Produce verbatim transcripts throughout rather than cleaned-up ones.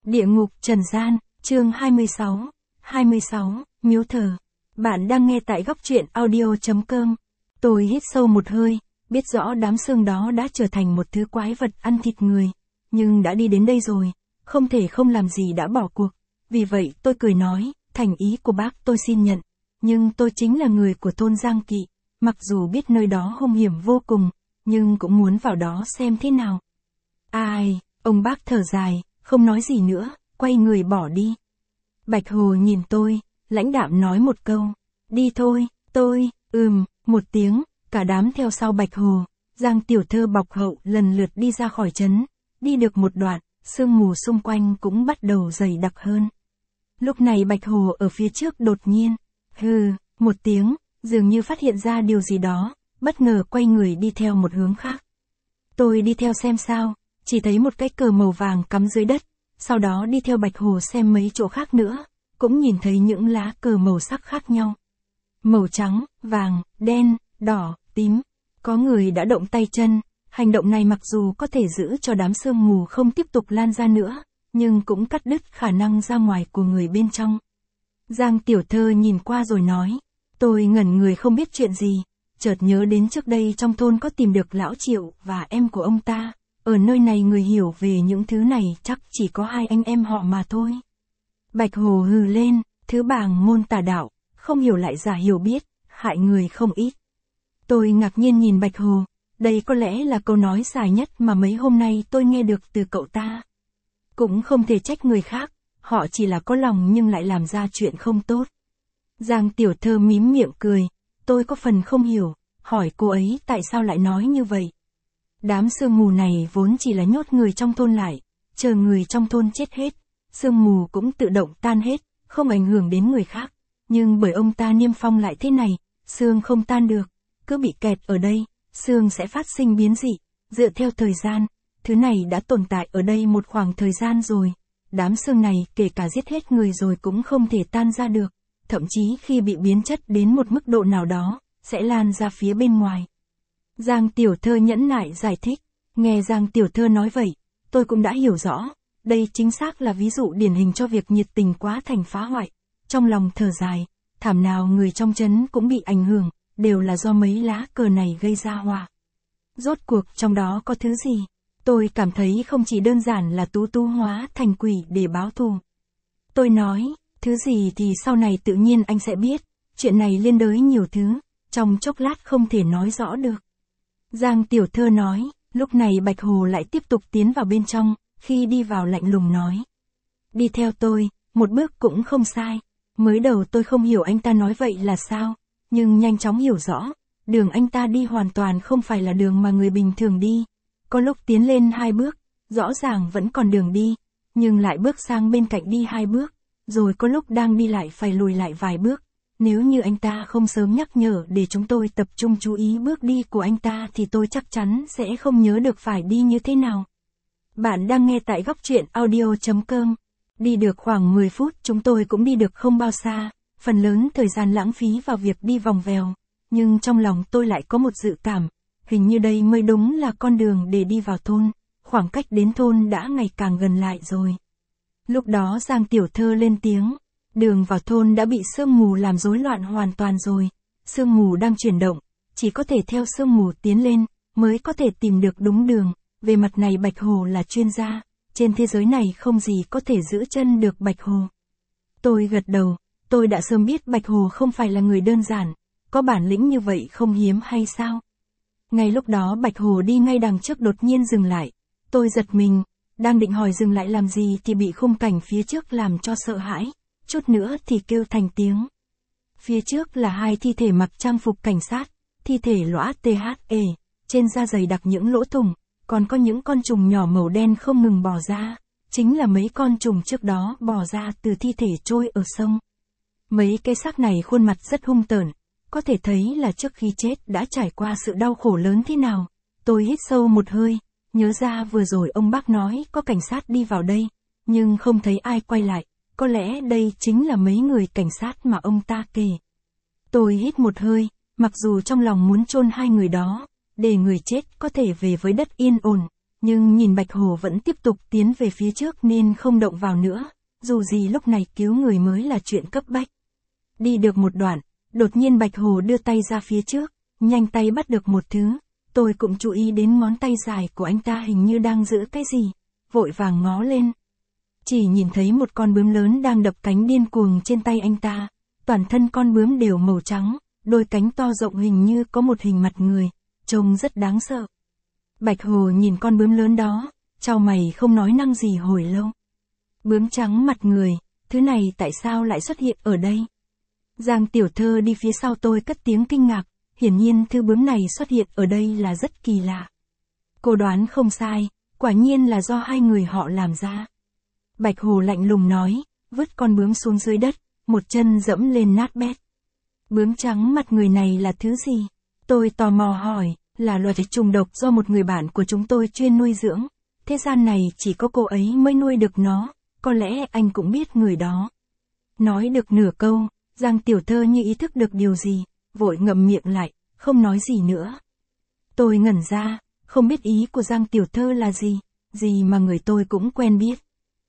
Địa ngục trần gian, chương hai mươi sáu, hai mươi sáu, miếu thờ. Bạn đang nghe tại góc truyện audio chấm com. Tôi hít sâu một hơi, biết rõ đám xương đó đã trở thành một thứ quái vật ăn thịt người. Nhưng đã đi đến đây rồi, không thể không làm gì đã bỏ cuộc. Vì vậy tôi cười nói, thành ý của bác tôi xin nhận. Nhưng tôi chính là người của thôn Giang Kỵ, mặc dù biết nơi đó hung hiểm vô cùng, nhưng cũng muốn vào đó xem thế nào. Ai, ông bác thở dài, không nói gì nữa, quay người bỏ đi. Bạch Hồ nhìn tôi, lãnh đạm nói một câu, đi thôi, tôi, ừm, một tiếng, cả đám theo sau Bạch Hồ. Giang tiểu thơ bọc hậu lần lượt đi ra khỏi trấn, đi được một đoạn, sương mù xung quanh cũng bắt đầu dày đặc hơn. Lúc này Bạch Hồ ở phía trước đột nhiên, hừ, một tiếng, dường như phát hiện ra điều gì đó, bất ngờ quay người đi theo một hướng khác. Tôi đi theo xem sao, chỉ thấy một cái cờ màu vàng cắm dưới đất, sau đó đi theo Bạch Hồ xem mấy chỗ khác nữa, cũng nhìn thấy những lá cờ màu sắc khác nhau. Màu trắng, vàng, đen, đỏ, tím, có người đã động tay chân, hành động này mặc dù có thể giữ cho đám sương mù không tiếp tục lan ra nữa, nhưng cũng cắt đứt khả năng ra ngoài của người bên trong. Giang tiểu thơ nhìn qua rồi nói, tôi ngẩn người không biết chuyện gì, chợt nhớ đến trước đây trong thôn có tìm được lão Triệu và em của ông ta, ở nơi này người hiểu về những thứ này chắc chỉ có hai anh em họ mà thôi. Bạch Hồ hừ lên, thứ bàng môn tà đạo, không hiểu lại giả hiểu biết, hại người không ít. Tôi ngạc nhiên nhìn Bạch Hồ, đây có lẽ là câu nói dài nhất mà mấy hôm nay tôi nghe được từ cậu ta. Cũng không thể trách người khác, họ chỉ là có lòng nhưng lại làm ra chuyện không tốt. Giang tiểu thơ mím miệng cười, tôi có phần không hiểu, hỏi cô ấy tại sao lại nói như vậy. Đám sương mù này vốn chỉ là nhốt người trong thôn lại, chờ người trong thôn chết hết, sương mù cũng tự động tan hết, không ảnh hưởng đến người khác. Nhưng bởi ông ta niêm phong lại thế này, sương không tan được, cứ bị kẹt ở đây, sương sẽ phát sinh biến dị. Dựa theo thời gian, thứ này đã tồn tại ở đây một khoảng thời gian rồi. Đám sương này kể cả giết hết người rồi cũng không thể tan ra được, thậm chí khi bị biến chất đến một mức độ nào đó, sẽ lan ra phía bên ngoài. Giang tiểu thơ nhẫn nại giải thích, nghe Giang tiểu thơ nói vậy, tôi cũng đã hiểu rõ, đây chính xác là ví dụ điển hình cho việc nhiệt tình quá thành phá hoại. Trong lòng thở dài, thảm nào người trong trấn cũng bị ảnh hưởng, đều là do mấy lá cờ này gây ra họa. Rốt cuộc trong đó có thứ gì? Tôi cảm thấy không chỉ đơn giản là tú tú hóa thành quỷ để báo thù. Tôi nói, thứ gì thì sau này tự nhiên anh sẽ biết, chuyện này liên đới nhiều thứ, trong chốc lát không thể nói rõ được. Giang tiểu thơ nói, lúc này Bạch Hồ lại tiếp tục tiến vào bên trong, khi đi vào lạnh lùng nói. Đi theo tôi, một bước cũng không sai. Mới đầu tôi không hiểu anh ta nói vậy là sao, nhưng nhanh chóng hiểu rõ, đường anh ta đi hoàn toàn không phải là đường mà người bình thường đi. Có lúc tiến lên hai bước, rõ ràng vẫn còn đường đi, nhưng lại bước sang bên cạnh đi hai bước, rồi có lúc đang đi lại phải lùi lại vài bước. Nếu như anh ta không sớm nhắc nhở để chúng tôi tập trung chú ý bước đi của anh ta thì tôi chắc chắn sẽ không nhớ được phải đi như thế nào. Bạn đang nghe tại góc truyện audio chấm com. Đi được khoảng mười phút chúng tôi cũng đi được không bao xa, phần lớn thời gian lãng phí vào việc đi vòng vèo. Nhưng trong lòng tôi lại có một dự cảm, hình như đây mới đúng là con đường để đi vào thôn, khoảng cách đến thôn đã ngày càng gần lại rồi. Lúc đó Giang tiểu thơ lên tiếng, đường vào thôn đã bị sương mù làm rối loạn hoàn toàn rồi, sương mù đang chuyển động, chỉ có thể theo sương mù tiến lên, mới có thể tìm được đúng đường. Về mặt này Bạch Hồ là chuyên gia, trên thế giới này không gì có thể giữ chân được Bạch Hồ. Tôi gật đầu, tôi đã sớm biết Bạch Hồ không phải là người đơn giản, có bản lĩnh như vậy không hiếm hay sao? Ngay lúc đó Bạch Hồ đi ngay đằng trước đột nhiên dừng lại, tôi giật mình, đang định hỏi dừng lại làm gì thì bị khung cảnh phía trước làm cho sợ hãi, chút nữa thì kêu thành tiếng. Phía trước là hai thi thể mặc trang phục cảnh sát, thi thể lõa tê hát e, trên da dày đặc những lỗ thủng, còn có những con trùng nhỏ màu đen không ngừng bò ra, chính là mấy con trùng trước đó bò ra từ thi thể trôi ở sông. Mấy cái xác này khuôn mặt rất hung tợn, có thể thấy là trước khi chết đã trải qua sự đau khổ lớn thế nào. Tôi hít sâu một hơi, nhớ ra vừa rồi ông bác nói có cảnh sát đi vào đây, nhưng không thấy ai quay lại, có lẽ đây chính là mấy người cảnh sát mà ông ta kể. Tôi hít một hơi, mặc dù trong lòng muốn chôn hai người đó, để người chết có thể về với đất yên ổn, nhưng nhìn Bạch Hồ vẫn tiếp tục tiến về phía trước nên không động vào nữa, dù gì lúc này cứu người mới là chuyện cấp bách. Đi được một đoạn, đột nhiên Bạch Hồ đưa tay ra phía trước, nhanh tay bắt được một thứ, tôi cũng chú ý đến ngón tay dài của anh ta hình như đang giữ cái gì, vội vàng ngó lên. Chỉ nhìn thấy một con bướm lớn đang đập cánh điên cuồng trên tay anh ta, toàn thân con bướm đều màu trắng, đôi cánh to rộng hình như có một hình mặt người, trông rất đáng sợ. Bạch Hồ nhìn con bướm lớn đó, chau mày không nói năng gì hồi lâu. Bướm trắng mặt người, thứ này tại sao lại xuất hiện ở đây? Giang Tiểu Thơ đi phía sau tôi cất tiếng kinh ngạc, hiển nhiên thứ bướm này xuất hiện ở đây là rất kỳ lạ. Cô đoán không sai, quả nhiên là do hai người họ làm ra. Bạch Hồ lạnh lùng nói, vứt con bướm xuống dưới đất, một chân dẫm lên nát bét. Bướm trắng mặt người này là thứ gì? Tôi tò mò hỏi, là loài trùng độc do một người bạn của chúng tôi chuyên nuôi dưỡng. Thế gian này chỉ có cô ấy mới nuôi được nó, có lẽ anh cũng biết người đó. Nói được nửa câu, Giang Tiểu Thơ như ý thức được điều gì, vội ngậm miệng lại, không nói gì nữa. Tôi ngẩn ra, không biết ý của Giang Tiểu Thơ là gì, gì mà người tôi cũng quen biết.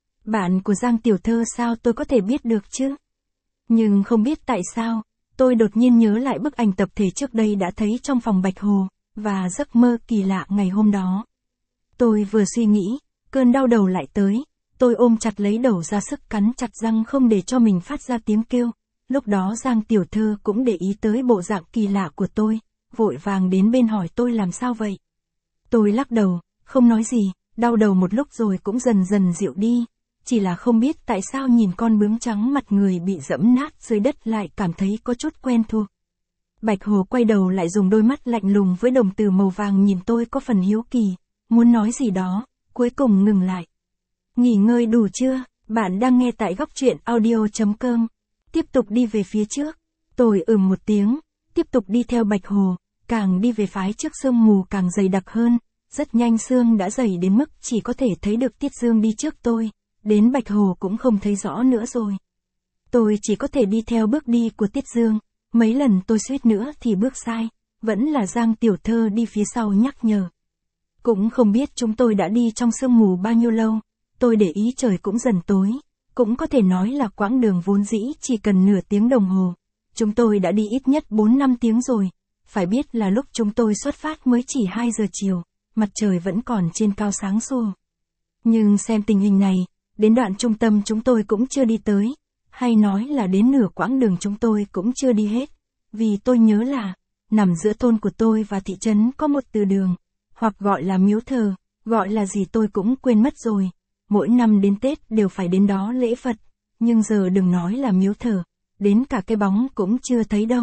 Bạn của Giang Tiểu Thơ sao tôi có thể biết được chứ? Nhưng không biết tại sao, tôi đột nhiên nhớ lại bức ảnh tập thể trước đây đã thấy trong phòng Bạch Hồ, và giấc mơ kỳ lạ ngày hôm đó. Tôi vừa suy nghĩ, cơn đau đầu lại tới, tôi ôm chặt lấy đầu ra sức cắn chặt răng không để cho mình phát ra tiếng kêu. Lúc đó Giang Tiểu Thơ cũng để ý tới bộ dạng kỳ lạ của tôi, vội vàng đến bên hỏi tôi làm sao vậy. Tôi lắc đầu, không nói gì, đau đầu một lúc rồi cũng dần dần dịu đi, chỉ là không biết tại sao nhìn con bướm trắng mặt người bị dẫm nát dưới đất lại cảm thấy có chút quen thuộc. Bạch Hồ quay đầu lại dùng đôi mắt lạnh lùng với đồng tử màu vàng nhìn tôi có phần hiếu kỳ, muốn nói gì đó, cuối cùng ngừng lại. Nghỉ ngơi đủ chưa? Bạn đang nghe tại góc truyện audio chấm com. Tiếp tục đi về phía trước. Tôi ừm một tiếng, tiếp tục đi theo Bạch Hồ, càng đi về phái trước sương mù càng dày đặc hơn, rất nhanh sương đã dày đến mức chỉ có thể thấy được Tiết Dương đi trước tôi, đến Bạch Hồ cũng không thấy rõ nữa rồi. Tôi chỉ có thể đi theo bước đi của Tiết Dương, mấy lần tôi suýt nữa thì bước sai, vẫn là Giang Tiểu Thơ đi phía sau nhắc nhở. Cũng không biết chúng tôi đã đi trong sương mù bao nhiêu lâu, tôi để ý trời cũng dần tối. Cũng có thể nói là quãng đường vốn dĩ chỉ cần nửa tiếng đồng hồ. Chúng tôi đã đi ít nhất bốn năm tiếng rồi. Phải biết là lúc chúng tôi xuất phát mới chỉ hai giờ chiều, mặt trời vẫn còn trên cao sáng sủa. Nhưng xem tình hình này, đến đoạn trung tâm chúng tôi cũng chưa đi tới, hay nói là đến nửa quãng đường chúng tôi cũng chưa đi hết. Vì tôi nhớ là, nằm giữa thôn của tôi và thị trấn có một từ đường, hoặc gọi là miếu thờ, gọi là gì tôi cũng quên mất rồi. Mỗi năm đến Tết đều phải đến đó lễ Phật, nhưng giờ đừng nói là miếu thờ, đến cả cái bóng cũng chưa thấy đâu.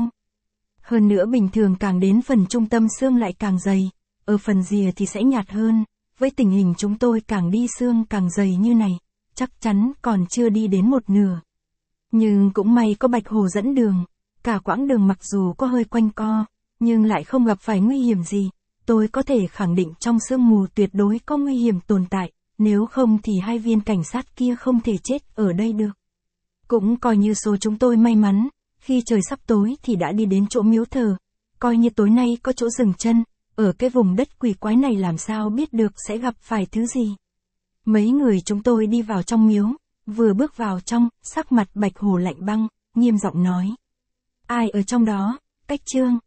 Hơn nữa bình thường càng đến phần trung tâm sương lại càng dày, ở phần rìa thì sẽ nhạt hơn, với tình hình chúng tôi càng đi sương càng dày như này, chắc chắn còn chưa đi đến một nửa. Nhưng cũng may có Bạch Hồ dẫn đường, cả quãng đường mặc dù có hơi quanh co, nhưng lại không gặp phải nguy hiểm gì, tôi có thể khẳng định trong sương mù tuyệt đối có nguy hiểm tồn tại. Nếu không thì hai viên cảnh sát kia không thể chết ở đây được. Cũng coi như số chúng tôi may mắn, khi trời sắp tối thì đã đi đến chỗ miếu thờ, coi như tối nay có chỗ dừng chân, ở cái vùng đất quỷ quái này làm sao biết được sẽ gặp phải thứ gì. Mấy người chúng tôi đi vào trong miếu, vừa bước vào trong, sắc mặt Bạch Hồ lạnh băng, nghiêm giọng nói. Ai ở trong đó? Cách Trương,